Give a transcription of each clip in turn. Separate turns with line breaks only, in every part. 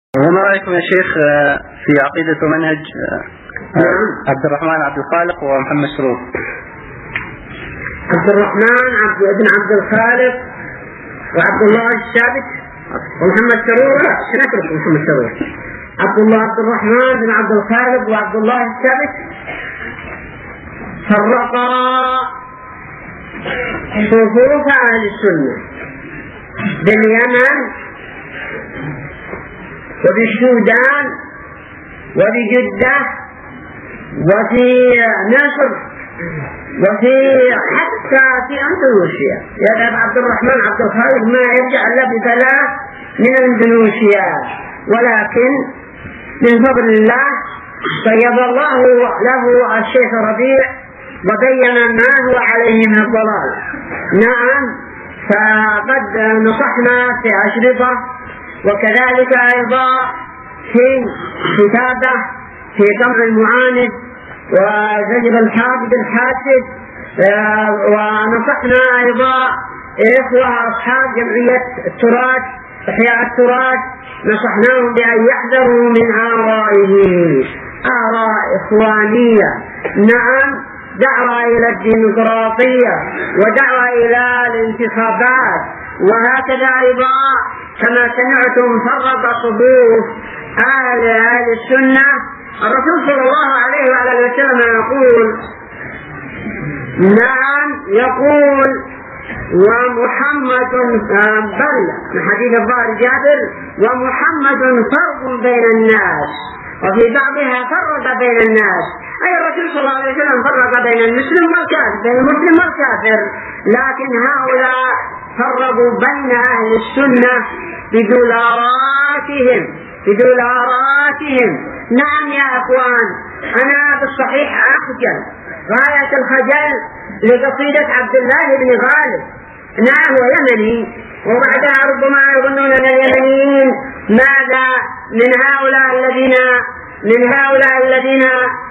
وما رأيكم يا شيخ في عقيدة ومنهج عبد الرحمن عبد الخالق ومحمد سرور؟
عبد الرحمن ابن عبد الخالق وعبد الله الثابت ومحمد سرور. نترك محمد سرور. عبد الرحمن بن عبد الخالق وعبد الله الثابت فرقا صفوف أهل السنة باليمن وبالسودان وبجدة وفي مصر وفي حتى في أندونيسيا. يذهب عبد الرحمن عبد الخالق ما يرجع إلا بثلاث من أندونيسيا، ولكن من فضل الله طيب الله له الشيخ ربيع وبين ما هو عليه من الضلال. نعم، فقد نصحنا في أشرطة وكذلك أيضا في كتابة في قمع المعاند وزجر الحافظ الحاسد، ونصحنا أيضا إخوة أصحاب جمعية التراث إحياء التراث، نصحناهم بأن يحذروا من آرائه، آراء إخوانية. نعم، دعوة إلى الديمقراطية ودعوة إلى الانتخابات، وهكذا أيضا كما سمعتم فرق صفوف أهل السنة. الرسول صلى الله عليه وعلى وسلم يقول، نعم، يقول ومحمد بل من حديث الظاهر جابر ومحمد فرق بين الناس، وفي بعضها فرق بين الناس، أي الرسول صلى الله عليه وسلم فرق بين المسلم والكافر، بين المسلم والكافر، لكن هؤلاء فرقوا بين أهل السنة بدولاراتهم. نعم يا أخوان، أنا بالصحيح أخجل غاية الخجل لقصيدة عبد الله بن غالب. نعم، هو يمني، وبعدها ربما يظنون أن اليمنيين ماذا من هؤلاء الذين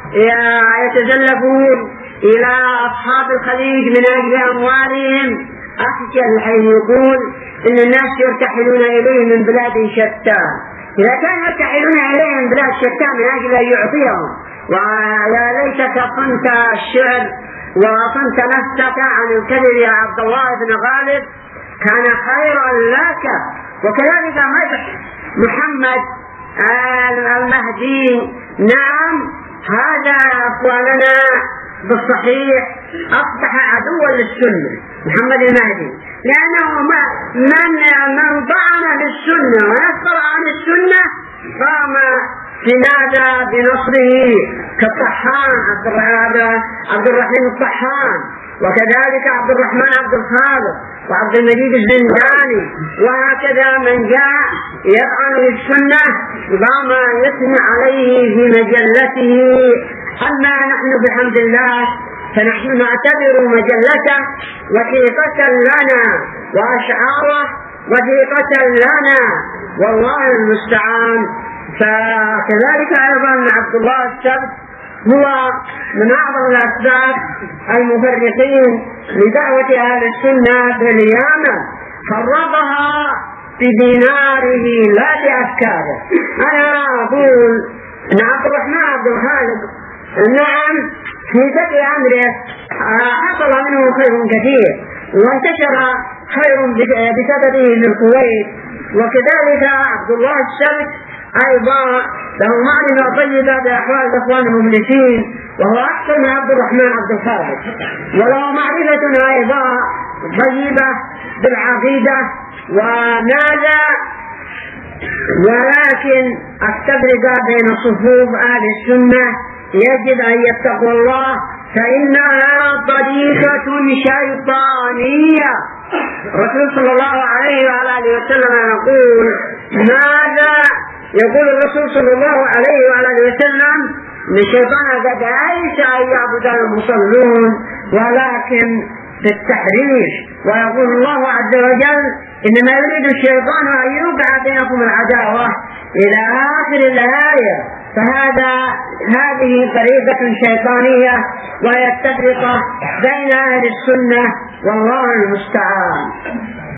يتزلفون إلى أصحاب الخليج من أجل أموالهم. أخجل حين يقول إن الناس يرتحلون إليه من بلاد شتى. إذا كانوا يرتحلون إليه من بلاد شتى من أجل أن يعطيهم، ويا ليتك صنت الشعر وصنت نفسك عن الكذب يا عبد الله بن غالب، كان خيرا لك. وكذلك محمد المهدي. نعم، هذا أخواننا بالصحيح أصبح عدوا للسنة محمد المهدي، لأنه من طعن للسنة ويسقط عن السنة قام في ماذا بنصره، كالطحان عبد الرحيم الطحان، وكذلك عبد الرحمن عبد الخالق وعبد المجيد الزنداني، وهكذا من جاء يطعن للسنة قام يثني عليه في مجلته. أما نحن بحمد الله فنحن نعتبر مجلته وثيقة لنا وأشعاره وثيقة لنا، والله المستعان. فكذلك أيضا عبد الله الثابت هو من أعظم الأسباب المفرقين لدعوة أهل السنة في اليمن، فرضها بديناره لا بأفكاره. أنا أقول أن عبد الرحمن عبد الخالق نعم في بدء أمره حصل منه خير كثير وانتشر خير بسببه للكويت، وكذلك عبد الله الثابت أيضا له معرفة طيبة بأحوال الإخوان المفلسين، وهو أحسن من عبد الرحمن عبد الخالق، وله معرفة أيضا طيبة بالعقيدة وماذا، ولكن التفرقة بين صفوف أهل السنة يجب أن يتقوا الله، فإنها طريقة شيطانية. الرسول صلى الله عليه وآله وسلم يقول، ماذا يقول الرسول صلى الله عليه وآله وسلم؟ إن الشيطان قد أيس أن يعبد المصلون ولكن بالتحريش، ويقول الله عز وجل إنما يريد الشيطان أن يوقع بينكم العداوة إلى آخر الآية. هذه طريقة شيطانية، وهي التفرقة بين أهل السنة، والله المستعان.